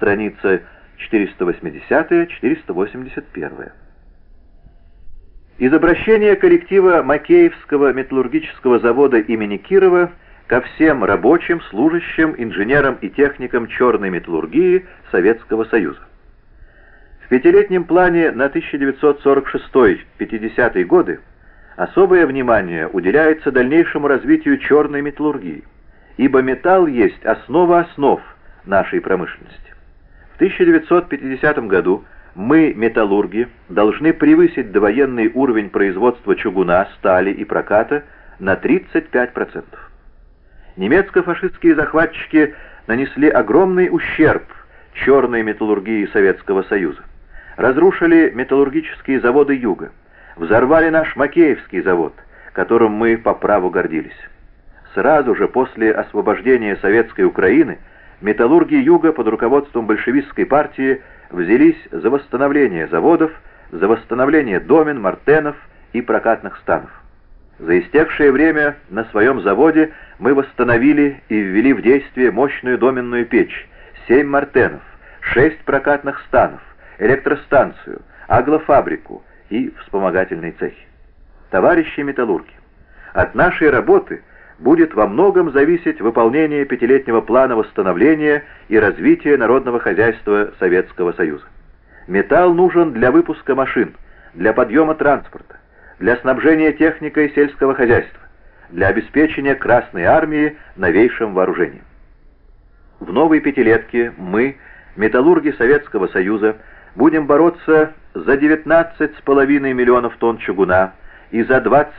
страница 480-481. Из обращения коллектива Макеевского металлургического завода имени Кирова ко всем рабочим, служащим, инженерам и техникам черной металлургии Советского Союза. В пятилетнем плане на 1946-50 годы особое внимание уделяется дальнейшему развитию черной металлургии, ибо металл есть основа основ нашей промышленности. В 1950 году мы, металлурги, должны превысить довоенный уровень производства чугуна, стали и проката на 35%. Немецко-фашистские захватчики нанесли огромный ущерб черной металлургии Советского Союза, разрушили металлургические заводы Юга, взорвали наш Макеевский завод, которым мы по праву гордились. Сразу же после освобождения Советской Украины металлурги Юга под руководством большевистской партии взялись за восстановление заводов, за восстановление домен, мартенов и прокатных станов. За истекшее время на своем заводе мы восстановили и ввели в действие мощную доменную печь, 7 мартенов, 6 прокатных станов, электростанцию, аглофабрику и вспомогательные цехи. Товарищи металлурги, от нашей работы будет во многом зависеть выполнение пятилетнего плана восстановления и развития народного хозяйства Советского Союза. Металл нужен для выпуска машин, для подъема транспорта, для снабжения техникой сельского хозяйства, для обеспечения Красной Армии новейшим вооружением. В новой пятилетке мы, металлурги Советского Союза, будем бороться за 19,5 миллионов тонн чугуна и за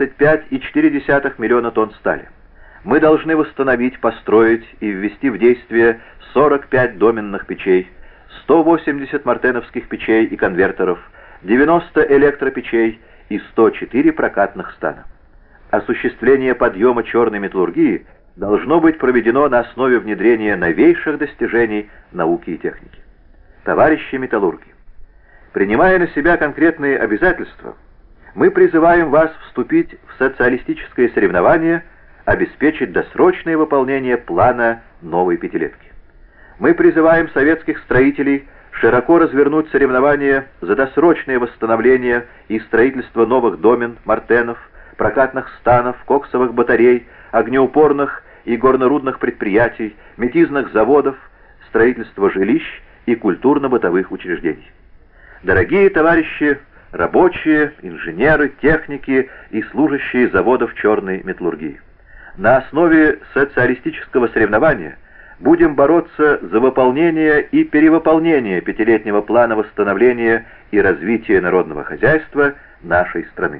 25,4 миллиона тонн стали. Мы должны восстановить, построить и ввести в действие 45 доменных печей, 180 мартеновских печей и конвертеров, 90 электропечей и 104 прокатных стана. Осуществление подъема черной металлургии должно быть проведено на основе внедрения новейших достижений науки и техники. Товарищи металлурги, принимая на себя конкретные обязательства, мы призываем вас вступить в социалистическое соревнование, обеспечить досрочное выполнение плана новой пятилетки. Мы призываем советских строителей широко развернуть соревнования за досрочное восстановление и строительство новых домен, мартенов, прокатных станов, коксовых батарей, огнеупорных и горнорудных предприятий, метизных заводов, строительство жилищ и культурно-бытовых учреждений. Дорогие товарищи рабочие, инженеры, техники и служащие заводов черной металлургии, на основе социалистического соревнования будем бороться за выполнение и перевыполнение пятилетнего плана восстановления и развития народного хозяйства нашей страны.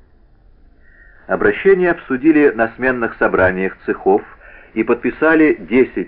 Обращение обсудили на сменных собраниях цехов и подписали 10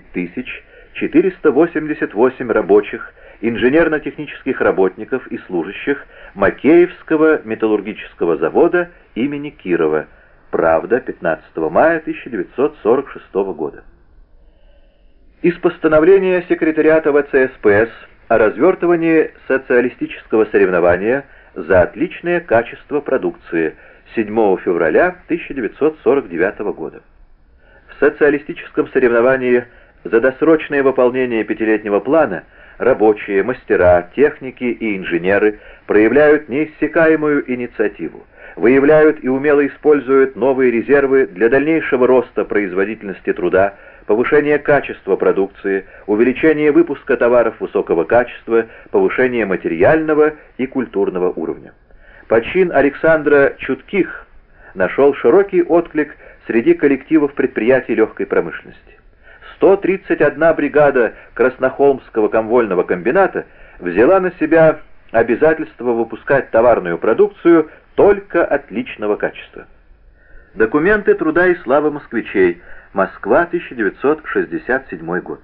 488 рабочих, инженерно-технических работников и служащих Макеевского металлургического завода имени Кирова. Правда, 15 мая 1946 года. Из постановления секретариата ВЦСПС о развертывании социалистического соревнования за отличное качество продукции 7 февраля 1949 года. В социалистическом соревновании за досрочное выполнение пятилетнего плана рабочие, мастера, техники и инженеры проявляют неиссякаемую инициативу, выявляют и умело используют новые резервы для дальнейшего роста производительности труда, повышения качества продукции, увеличения выпуска товаров высокого качества, повышения материального и культурного уровня. Почин Александра Чутких нашел широкий отклик среди коллективов предприятий легкой промышленности. 131 бригада Краснохолмского комвольного комбината взяла на себя обязательство выпускать товарную продукцию только отличного качества. Документы труда и славы москвичей. Москва, 1967 год.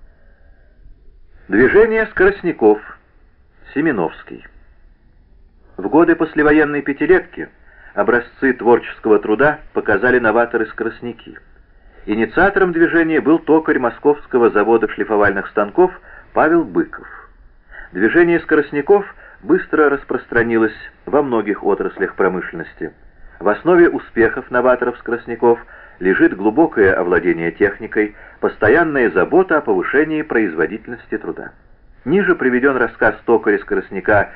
Движение скоростников. Семеновский. В годы послевоенной пятилетки образцы творческого труда показали новаторы-скоростники. Инициатором движения был токарь Московского завода шлифовальных станков Павел Быков. Движение скоростников быстро распространилось во многих отраслях промышленности. В основе успехов новаторов-скоростников лежит глубокое овладение техникой, постоянная забота о повышении производительности труда. Ниже приведен рассказ токаря-скоростника